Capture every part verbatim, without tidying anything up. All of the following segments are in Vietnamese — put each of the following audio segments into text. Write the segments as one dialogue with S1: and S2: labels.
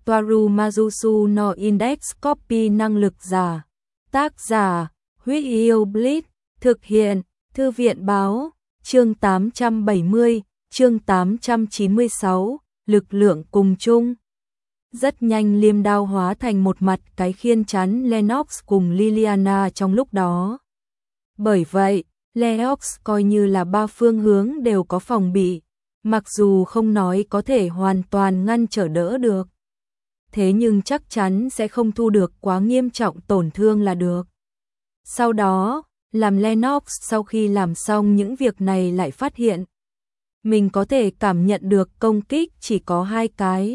S1: Toaru Majusu no Index Copy năng lực giả. Tác giả, Huyết Yêu Blitz, thực hiện, Thư viện báo, chương tám trăm bảy mươi, chương tám trăm chín mươi sáu, lực lượng cùng chung. Rất nhanh liêm đao hóa thành một mặt cái khiên chắn Lennox cùng Liliana trong lúc đó. Bởi vậy, Lennox coi như là ba phương hướng đều có phòng bị, mặc dù không nói có thể hoàn toàn ngăn trở đỡ được. Thế nhưng chắc chắn sẽ không thu được quá nghiêm trọng tổn thương là được. Sau đó, làm Lennox sau khi làm xong những việc này lại phát hiện mình có thể cảm nhận được công kích chỉ có hai cái.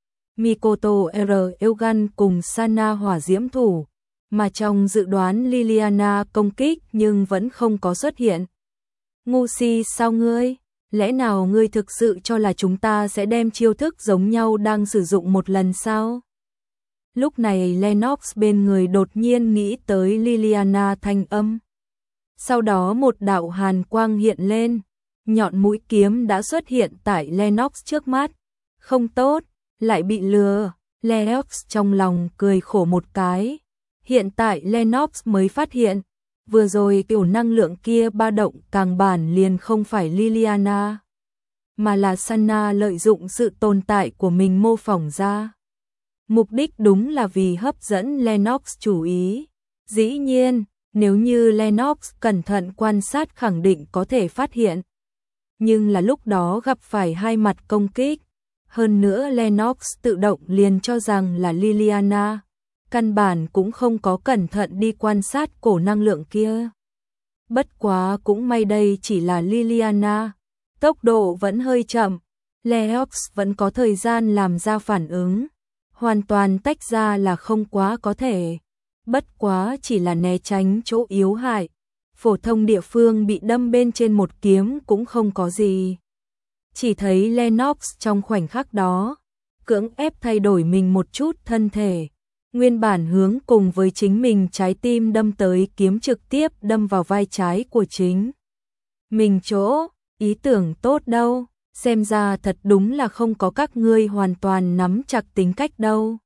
S1: Mikoto R. Eugan cùng Sana hỏa diễm thủ, mà trong dự đoán Liliana công kích nhưng vẫn không có xuất hiện. Ngu si sao ngươi? Lẽ nào ngươi thực sự cho là chúng ta sẽ đem chiêu thức giống nhau đang sử dụng một lần sao? Lúc này Lennox bên người đột nhiên nghĩ tới Liliana thanh âm. Sau đó một đạo hàn quang hiện lên, nhọn mũi kiếm đã xuất hiện tại Lennox trước mắt. Không tốt, lại bị lừa. Lennox trong lòng cười khổ một cái. Hiện tại Lennox mới phát hiện, vừa rồi kiểu năng lượng kia ba động càng bản liền không phải Liliana, mà là Sana lợi dụng sự tồn tại của mình mô phỏng ra. Mục đích đúng là vì hấp dẫn Lennox chú ý. Dĩ nhiên, nếu như Lennox cẩn thận quan sát khẳng định có thể phát hiện. Nhưng là lúc đó gặp phải hai mặt công kích. Hơn nữa Lennox tự động liền cho rằng là Liliana. Căn bản cũng không có cẩn thận đi quan sát cổ năng lượng kia. Bất quá cũng may đây chỉ là Liliana. Tốc độ vẫn hơi chậm. Lennox vẫn có thời gian làm ra phản ứng. Hoàn toàn tách ra là không quá có thể. Bất quá chỉ là né tránh chỗ yếu hại. Phổ thông địa phương bị đâm bên trên một kiếm cũng không có gì. Chỉ thấy Lennox trong khoảnh khắc đó, cưỡng ép thay đổi mình một chút thân thể. Nguyên bản hướng cùng với chính mình trái tim đâm tới kiếm trực tiếp đâm vào vai trái của chính mình chỗ. Ý tưởng tốt đâu, xem ra thật đúng là không có các ngươi hoàn toàn nắm chặt tính cách đâu.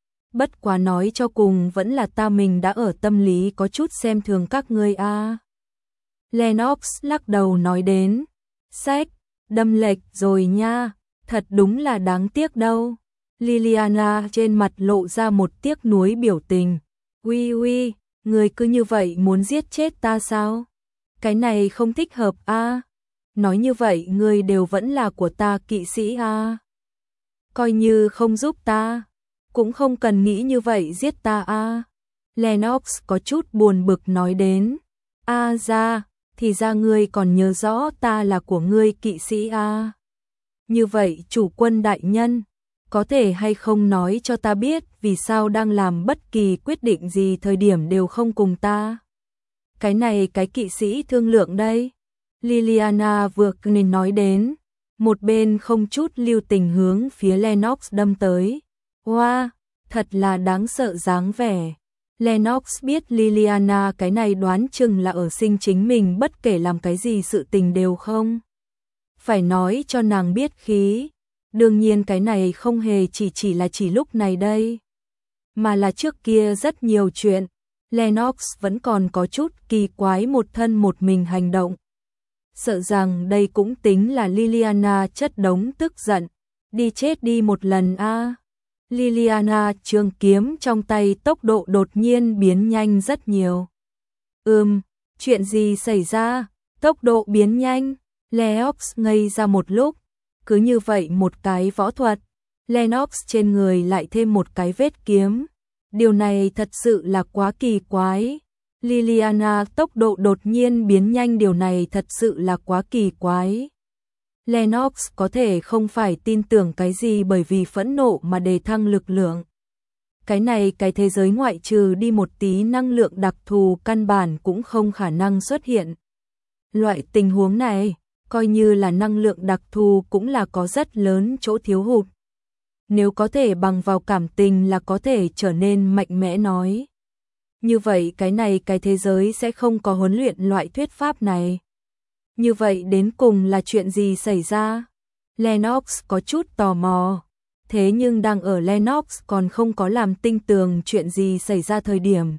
S1: Bất quá nói cho cùng vẫn là ta mình đã ở tâm lý có chút xem thường các ngươi a. À. Lennox lắc đầu nói đến, sách, đâm lệch rồi nha, thật đúng là đáng tiếc đâu. Liliana trên mặt lộ ra một tiếc nuối biểu tình. Uy uy, người cứ như vậy muốn giết chết ta sao? Cái này không thích hợp a. À. Nói như vậy người đều vẫn là của ta kỵ sĩ a. À. Coi như không giúp ta, cũng không cần nghĩ như vậy giết ta a. À. Lennox có chút buồn bực nói đến. A à ra, thì ra ngươi còn nhớ rõ ta là của ngươi kỵ sĩ a. À. Như vậy chủ quân đại nhân, có thể hay không nói cho ta biết vì sao đang làm bất kỳ quyết định gì thời điểm đều không cùng ta? Cái này cái kỵ sĩ thương lượng đây. Liliana vừa nên nói đến, một bên không chút lưu tình hướng phía Lennox đâm tới. Wow, thật là đáng sợ dáng vẻ. Lennox biết Liliana cái này đoán chừng là ở sinh chính mình bất kể làm cái gì sự tình đều không phải nói cho nàng biết khí. Đương nhiên cái này không hề chỉ chỉ là chỉ lúc này đây, mà là trước kia rất nhiều chuyện. Lennox vẫn còn có chút kỳ quái một thân một mình hành động. Sợ rằng đây cũng tính là Liliana chất đống tức giận. Đi chết đi một lần a. À. Liliana trường kiếm trong tay tốc độ đột nhiên biến nhanh rất nhiều. Ừm, chuyện gì xảy ra? Tốc độ biến nhanh. Lennox ngây ra một lúc. Cứ như vậy một cái võ thuật, Lennox trên người lại thêm một cái vết kiếm. Điều này thật sự là quá kỳ quái. Liliana tốc độ đột nhiên biến nhanh, điều này thật sự là quá kỳ quái. Lennox có thể không phải tin tưởng cái gì bởi vì phẫn nộ mà đề thăng lực lượng. Cái này cái thế giới ngoại trừ đi một tí năng lượng đặc thù căn bản cũng không khả năng xuất hiện. Loại tình huống này, coi như là năng lượng đặc thù cũng là có rất lớn chỗ thiếu hụt. Nếu có thể bằng vào cảm tình là có thể trở nên mạnh mẽ nói. Như vậy cái này cái thế giới sẽ không có huấn luyện loại thuyết pháp này. Như vậy đến cùng là chuyện gì xảy ra? Lennox có chút tò mò. Thế nhưng đang ở Lennox còn không có làm tinh tường chuyện gì xảy ra thời điểm.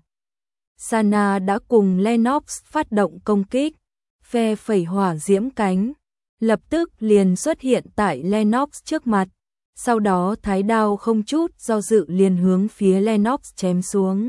S1: Sana đã cùng Lennox phát động công kích, phe phẩy hỏa diễm cánh, lập tức liền xuất hiện tại Lennox trước mặt, sau đó thái đao không chút do dự liền hướng phía Lennox chém xuống.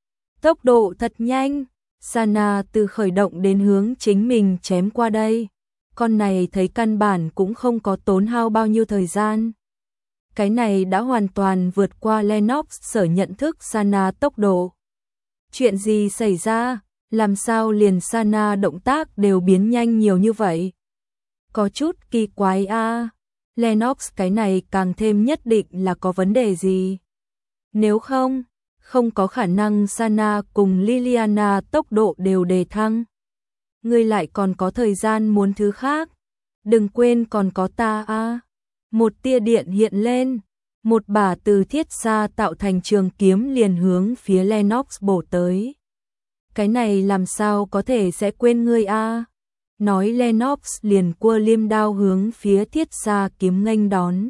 S1: Tốc độ thật nhanh, Sana từ khởi động đến hướng chính mình chém qua đây, con này thấy căn bản cũng không có tốn hao bao nhiêu thời gian. Cái này đã hoàn toàn vượt qua Lennox sở nhận thức Sana tốc độ. Chuyện gì xảy ra, làm sao liền Sana động tác đều biến nhanh nhiều như vậy? Có chút kỳ quái a. À. Lennox cái này càng thêm nhất định là có vấn đề gì. Nếu không, không có khả năng Sana cùng Liliana tốc độ đều đề thăng. Ngươi lại còn có thời gian muốn thứ khác. Đừng quên còn có ta a. À. Một tia điện hiện lên, một bả từ thiết xa tạo thành trường kiếm liền hướng phía Lennox bổ tới. Cái này làm sao có thể sẽ quên ngươi a? À? Nói Lennox liền cua liêm đao hướng phía thiết xa kiếm nghênh đón.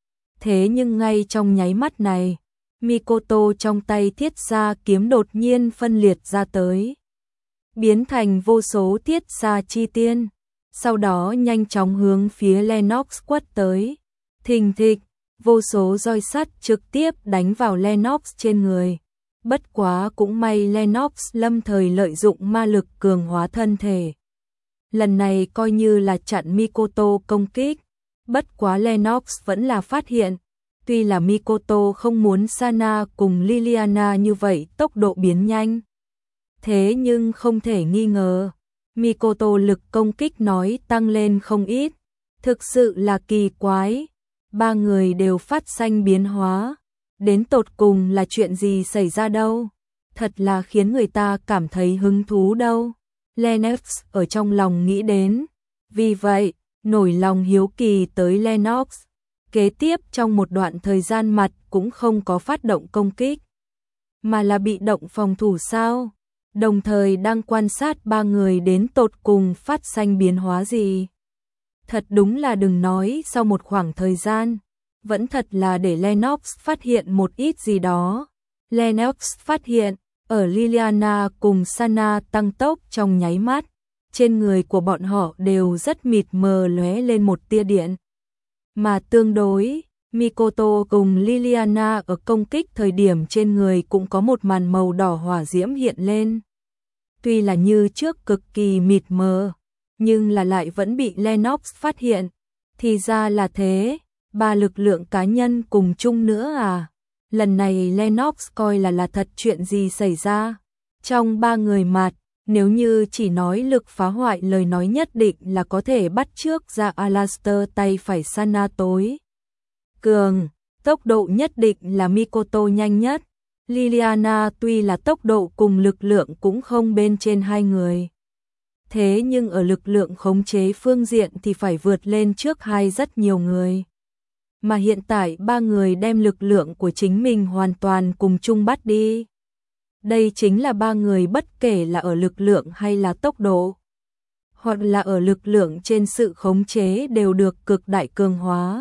S1: Thế nhưng ngay trong nháy mắt này, Mikoto trong tay thiết xa kiếm đột nhiên phân liệt ra tới, biến thành vô số thiết xa chi tiên, sau đó nhanh chóng hướng phía Lennox quất tới. Thình thịch, vô số roi sắt trực tiếp đánh vào Lennox trên người. Bất quá cũng may Lennox lâm thời lợi dụng ma lực cường hóa thân thể. Lần này coi như là chặn Mikoto công kích. Bất quá Lennox vẫn là phát hiện, tuy là Mikoto không muốn Sana cùng Liliana như vậy tốc độ biến nhanh. Thế nhưng không thể nghi ngờ, Mikoto lực công kích nói tăng lên không ít. Thực sự là kỳ quái. Ba người đều phát sinh biến hóa, đến tột cùng là chuyện gì xảy ra đâu, thật là khiến người ta cảm thấy hứng thú đâu. Lennox ở trong lòng nghĩ đến, vì vậy, nổi lòng hiếu kỳ tới Lennox. Kế tiếp trong một đoạn thời gian mặt cũng không có phát động công kích, mà là bị động phòng thủ sao, đồng thời đang quan sát ba người đến tột cùng phát sinh biến hóa gì. Thật đúng là đừng nói sau một khoảng thời gian, vẫn thật là để Lennox phát hiện một ít gì đó. Lennox phát hiện, ở Liliana cùng Sana tăng tốc trong nháy mắt, trên người của bọn họ đều rất mịt mờ lóe lên một tia điện. Mà tương đối, Mikoto cùng Liliana ở công kích thời điểm trên người cũng có một màn màu đỏ hỏa diễm hiện lên. Tuy là như trước cực kỳ mịt mờ, nhưng là lại vẫn bị Lennox phát hiện. Thì ra là thế, ba lực lượng cá nhân cùng chung nữa à. Lần này Lennox coi là là thật chuyện gì xảy ra. Trong ba người mặt, nếu như chỉ nói lực phá hoại lời nói nhất định là có thể bắt chước ra Alastor tay phải Sana tối cường, tốc độ nhất định là Mikoto nhanh nhất. Liliana tuy là tốc độ cùng lực lượng cũng không bên trên hai người. Thế nhưng ở lực lượng khống chế phương diện thì phải vượt lên trước hai rất nhiều người. Mà hiện tại ba người đem lực lượng của chính mình hoàn toàn cùng chung bắt đi. Đây chính là ba người bất kể là ở lực lượng hay là tốc độ, hoặc là ở lực lượng trên sự khống chế đều được cực đại cường hóa.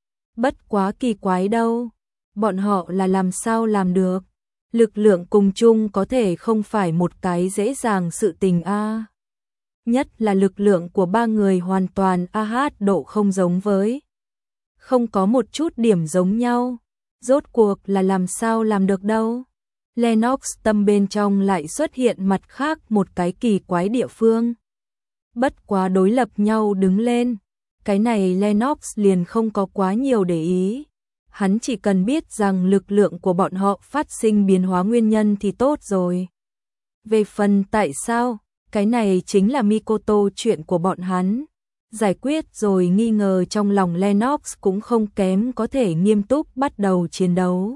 S1: Bất quá kỳ quái đâu, bọn họ là làm sao làm được. Lực lượng cùng chung có thể không phải một cái dễ dàng sự tình a. Nhất là lực lượng của ba người hoàn toàn a hát độ không giống với. Không có một chút điểm giống nhau. Rốt cuộc là làm sao làm được đâu. Lennox tâm bên trong lại xuất hiện mặt khác một cái kỳ quái địa phương. Bất quá đối lập nhau đứng lên. Cái này Lennox liền không có quá nhiều để ý. Hắn chỉ cần biết rằng lực lượng của bọn họ phát sinh biến hóa nguyên nhân thì tốt rồi. Về phần tại sao, cái này chính là Mikoto chuyện của bọn hắn. Giải quyết rồi nghi ngờ trong lòng Lennox cũng không kém có thể nghiêm túc bắt đầu chiến đấu.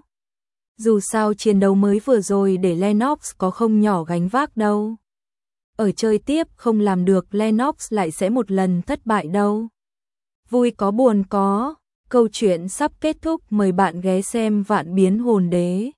S1: Dù sao chiến đấu mới vừa rồi để Lennox có không nhỏ gánh vác đâu. Ở chơi tiếp không làm được Lennox lại sẽ một lần thất bại đâu. Vui có buồn có. Câu chuyện sắp kết thúc, mời bạn ghé xem Vạn Biến Hồn Đế.